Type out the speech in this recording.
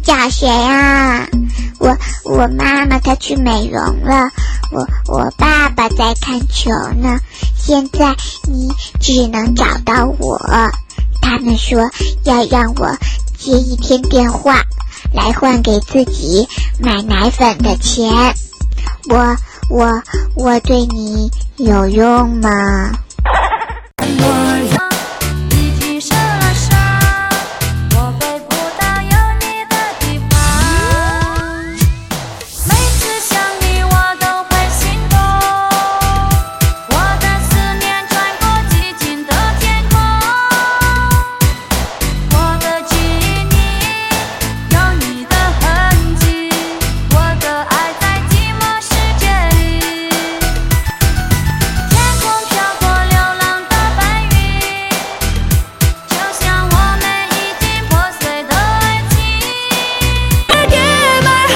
找谁啊？我妈妈她去美容了，我爸爸在看球呢，现在你只能找到我。他们说要让我接一天电话，来换给自己买奶粉的钱。我对你有用吗？